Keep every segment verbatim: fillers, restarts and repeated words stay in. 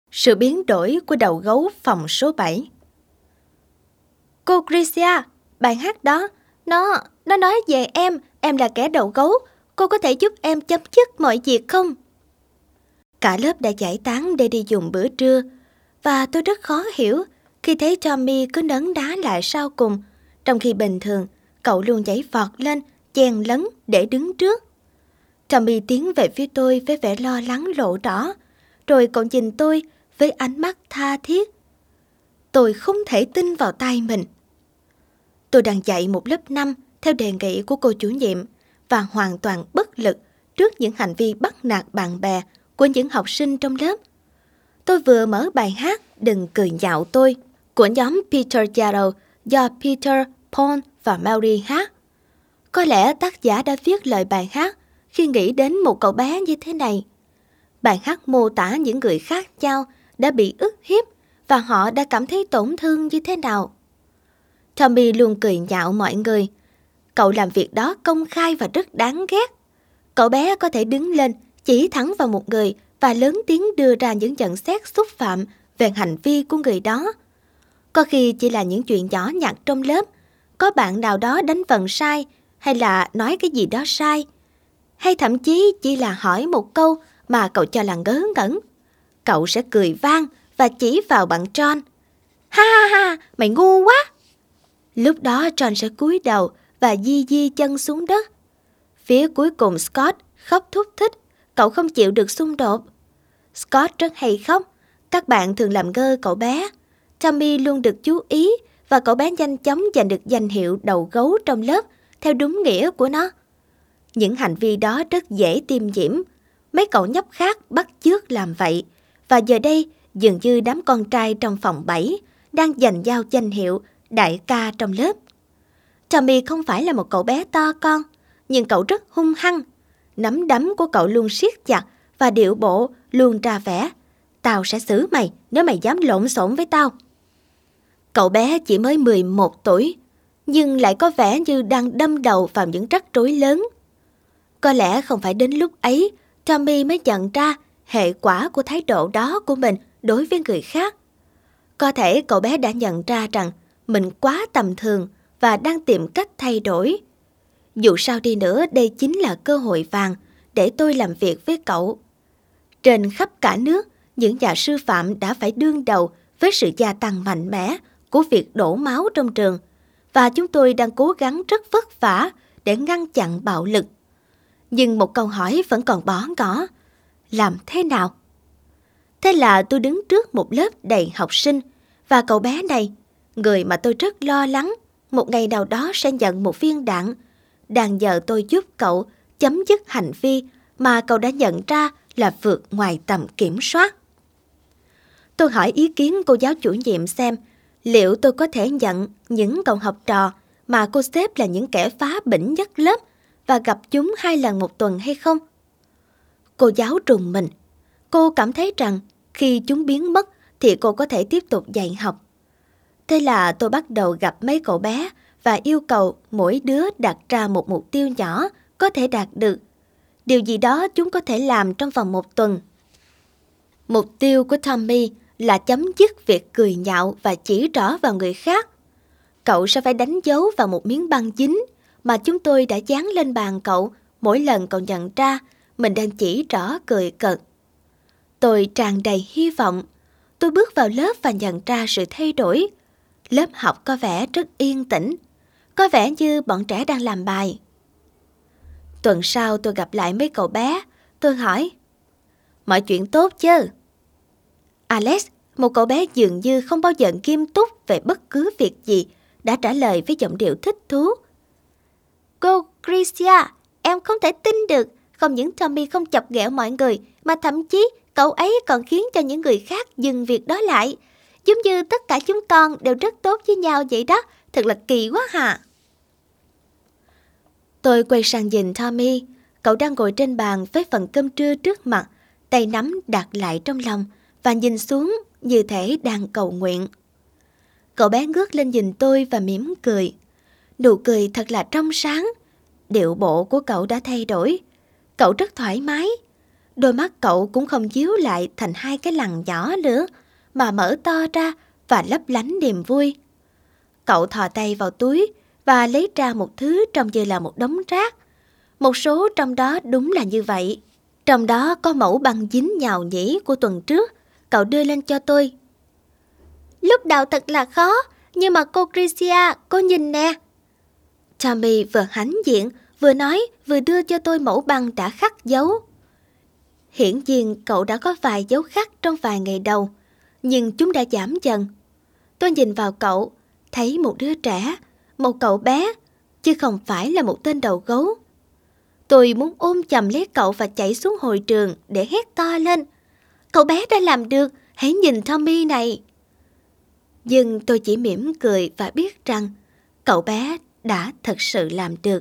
Sự biến đổi của đầu gấu phòng số bảy. Cô Tricia, bài hát đó, nó, nó nói về em, em là kẻ đầu gấu, cô có thể giúp em chấm dứt mọi việc không? Cả lớp đã giải tán để đi dùng bữa trưa, và tôi rất khó hiểu khi thấy Tommy cứ nấn đá lại sau cùng, trong khi bình thường cậu luôn nhảy vọt lên, chen lấn để đứng trước. Tommy tiến về phía tôi với vẻ lo lắng lộ rõ, rồi cậu nhìn tôi với ánh mắt tha thiết. Tôi không thể tin vào tai mình. Tôi đang dạy một lớp năm theo đề nghị của cô chủ nhiệm và hoàn toàn bất lực trước những hành vi bắt nạt bạn bè của những học sinh trong lớp. Tôi vừa mở bài hát Đừng cười nhạo tôi của nhóm Peter Yarrow do Peter, Paul và Mary hát. Có lẽ tác giả đã viết lời bài hát khi nghĩ đến một cậu bé như thế này. Bài hát mô tả những người khác nhau đã bị ức hiếp và họ đã cảm thấy tổn thương như thế nào. Tommy luôn cười nhạo mọi người. Cậu làm việc đó công khai và rất đáng ghét. Cậu bé có thể đứng lên, chỉ thẳng vào một người và lớn tiếng đưa ra những nhận xét xúc phạm về hành vi của người đó. Có khi chỉ là những chuyện nhỏ nhặt trong lớp, có bạn nào đó đánh vần sai hay là nói cái gì đó sai, hay thậm chí chỉ là hỏi một câu mà cậu cho là ngớ ngẩn. Cậu sẽ cười vang và chỉ vào bạn John. Ha ha ha, mày ngu quá! Lúc đó John sẽ cúi đầu và di di chân xuống đất. Phía cuối cùng Scott khóc thúc thích, cậu không chịu được xung đột. Scott rất hay khóc, các bạn thường làm ngơ cậu bé. Tommy luôn được chú ý và cậu bé nhanh chóng giành được danh hiệu đầu gấu trong lớp theo đúng nghĩa của nó. Những hành vi đó rất dễ tiêm nhiễm. Mấy cậu nhóc khác bắt chước làm vậy. Và giờ đây, dường như đám con trai trong phòng bảy đang giành giao danh hiệu đại ca trong lớp. Tommy không phải là một cậu bé to con, nhưng cậu rất hung hăng. Nắm đấm của cậu luôn siết chặt và điệu bộ luôn ra vẻ. Tao sẽ xử mày nếu mày dám lộn xộn với tao. Cậu bé chỉ mới mười một tuổi, nhưng lại có vẻ như đang đâm đầu vào những rắc rối lớn. Có lẽ không phải đến lúc ấy Tommy mới nhận ra hệ quả của thái độ đó của mình đối với người khác. Có thể cậu bé đã nhận ra rằng mình quá tầm thường và đang tìm cách thay đổi. Dù sao đi nữa, đây chính là cơ hội vàng để tôi làm việc với cậu. Trên khắp cả nước, những nhà sư phạm đã phải đương đầu với sự gia tăng mạnh mẽ của việc đổ máu trong trường, và chúng tôi đang cố gắng rất vất vả để ngăn chặn bạo lực. Nhưng một câu hỏi vẫn còn bỏ ngỏ: làm thế nào? Thế là tôi đứng trước một lớp đầy học sinh, và cậu bé này, người mà tôi rất lo lắng một ngày nào đó sẽ nhận một viên đạn, đang nhờ tôi giúp cậu chấm dứt hành vi mà cậu đã nhận ra là vượt ngoài tầm kiểm soát. Tôi hỏi ý kiến cô giáo chủ nhiệm xem liệu tôi có thể nhận những cậu học trò mà cô xếp là những kẻ phá bỉnh nhất lớp và gặp chúng hai lần một tuần hay không. Cô giáo rùng mình. Cô cảm thấy rằng khi chúng biến mất thì cô có thể tiếp tục dạy học. Thế là tôi bắt đầu gặp mấy cậu bé và yêu cầu mỗi đứa đặt ra một mục tiêu nhỏ có thể đạt được. Điều gì đó chúng có thể làm trong vòng một tuần. Mục tiêu của Tommy là chấm dứt việc cười nhạo và chỉ trỏ vào người khác. Cậu sẽ phải đánh dấu vào một miếng băng dính mà chúng tôi đã dán lên bàn cậu mỗi lần cậu nhận ra mình đang chỉ trỏ cười cợt. Tôi tràn đầy hy vọng. Tôi bước vào lớp và nhận ra sự thay đổi. Lớp học có vẻ rất yên tĩnh, có vẻ như bọn trẻ đang làm bài. Tuần sau tôi gặp lại mấy cậu bé. Tôi hỏi: mọi chuyện tốt chứ? Alex, một cậu bé dường như không bao giờ nghiêm túc về bất cứ việc gì, đã trả lời với giọng điệu thích thú: cô Tricia, em không thể tin được. Không những Tommy không chọc ghẹo mọi người, mà thậm chí cậu ấy còn khiến cho những người khác dừng việc đó lại. Giống như tất cả chúng con đều rất tốt với nhau vậy đó. Thật là kỳ quá hả? Tôi quay sang nhìn Tommy. Cậu đang ngồi trên bàn với phần cơm trưa trước mặt, tay nắm đặt lại trong lòng và nhìn xuống như thể đang cầu nguyện. Cậu bé ngước lên nhìn tôi và mỉm cười. Nụ cười thật là trong sáng. Điệu bộ của cậu đã thay đổi. Cậu rất thoải mái. Đôi mắt cậu cũng không díu lại thành hai cái lằn nhỏ nữa, mà mở to ra và lấp lánh niềm vui. Cậu thò tay vào túi và lấy ra một thứ trông như là một đống rác. Một số trong đó đúng là như vậy. Trong đó có mẫu băng dính nhào nhĩ của tuần trước. Cậu đưa lên cho tôi. Lúc đầu thật là khó, nhưng mà cô Tricia, cô nhìn nè. Tommy vừa hãnh diện, vừa nói, vừa đưa cho tôi mẫu băng đã khắc dấu. Hiển nhiên cậu đã có vài dấu khắc trong vài ngày đầu, nhưng chúng đã giảm dần. Tôi nhìn vào cậu, thấy một đứa trẻ, một cậu bé, chứ không phải là một tên đầu gấu. Tôi muốn ôm chầm lấy cậu và chạy xuống hội trường để hét to lên. Cậu bé đã làm được, hãy nhìn Tommy này. Nhưng tôi chỉ mỉm cười và biết rằng cậu bé đã thật sự làm được.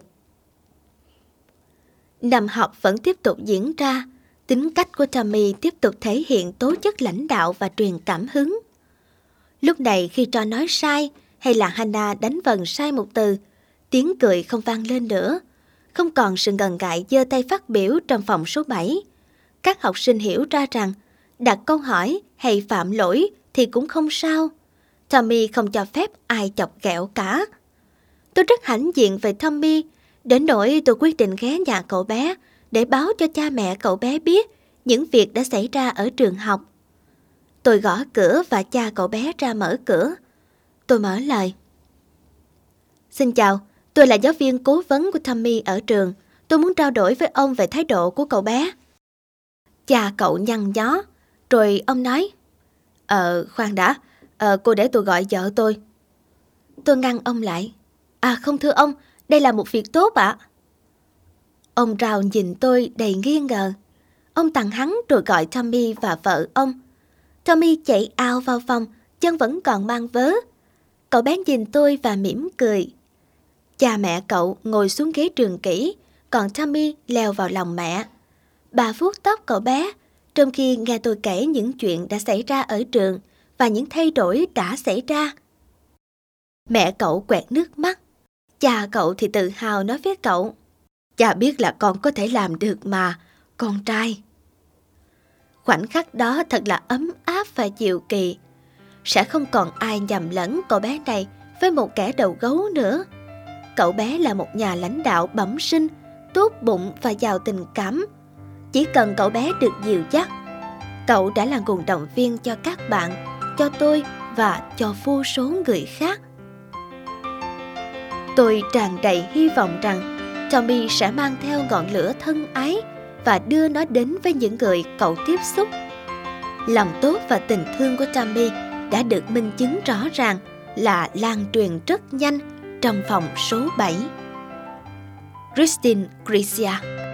Năm học vẫn tiếp tục diễn ra. Tính cách của Tommy tiếp tục thể hiện tố chất lãnh đạo và truyền cảm hứng. Lúc này khi John nói sai hay là Hannah đánh vần sai một từ, tiếng cười không vang lên nữa. Không còn sự ngần ngại giơ tay phát biểu trong phòng số bảy. Các học sinh hiểu ra rằng đặt câu hỏi hay phạm lỗi thì cũng không sao. Tommy không cho phép ai chọc ghẹo cả. Tôi rất hãnh diện về Tommy, đến nỗi tôi quyết định ghé nhà cậu bé để báo cho cha mẹ cậu bé biết những việc đã xảy ra ở trường học. Tôi gõ cửa và cha cậu bé ra mở cửa. Tôi mở lời. Xin chào, tôi là giáo viên cố vấn của Tommy ở trường. Tôi muốn trao đổi với ông về thái độ của cậu bé. Cha cậu nhăn nhó, rồi ông nói. Ờ, khoan đã, ờ, cô để tôi gọi vợ tôi. Tôi ngăn ông lại. À không thưa ông, đây là một việc tốt ạ. Ông Rao nhìn tôi đầy nghi ngờ. Ông tặng hắn rồi gọi Tommy và vợ ông. Tommy chạy ào vào phòng, chân vẫn còn mang vớ. Cậu bé nhìn tôi và mỉm cười. Cha mẹ cậu ngồi xuống ghế trường kỷ, còn Tommy leo vào lòng mẹ. Bà vuốt tóc cậu bé, trong khi nghe tôi kể những chuyện đã xảy ra ở trường và những thay đổi đã xảy ra. Mẹ cậu quẹt nước mắt. Cha cậu thì tự hào nói với cậu. Cha biết là con có thể làm được mà, con trai. Khoảnh khắc đó thật là ấm áp và diệu kỳ. Sẽ không còn ai nhầm lẫn cậu bé này với một kẻ đầu gấu nữa. Cậu bé là một nhà lãnh đạo bẩm sinh, tốt bụng và giàu tình cảm. Chỉ cần cậu bé được dìu dắt, cậu đã là nguồn động viên cho các bạn, cho tôi và cho vô số người khác. Tôi tràn đầy hy vọng rằng Tommy sẽ mang theo ngọn lửa thân ái và đưa nó đến với những người cậu tiếp xúc. Lòng tốt và tình thương của Tommy đã được minh chứng rõ ràng là lan truyền rất nhanh trong phòng số bảy. Christine Tricia.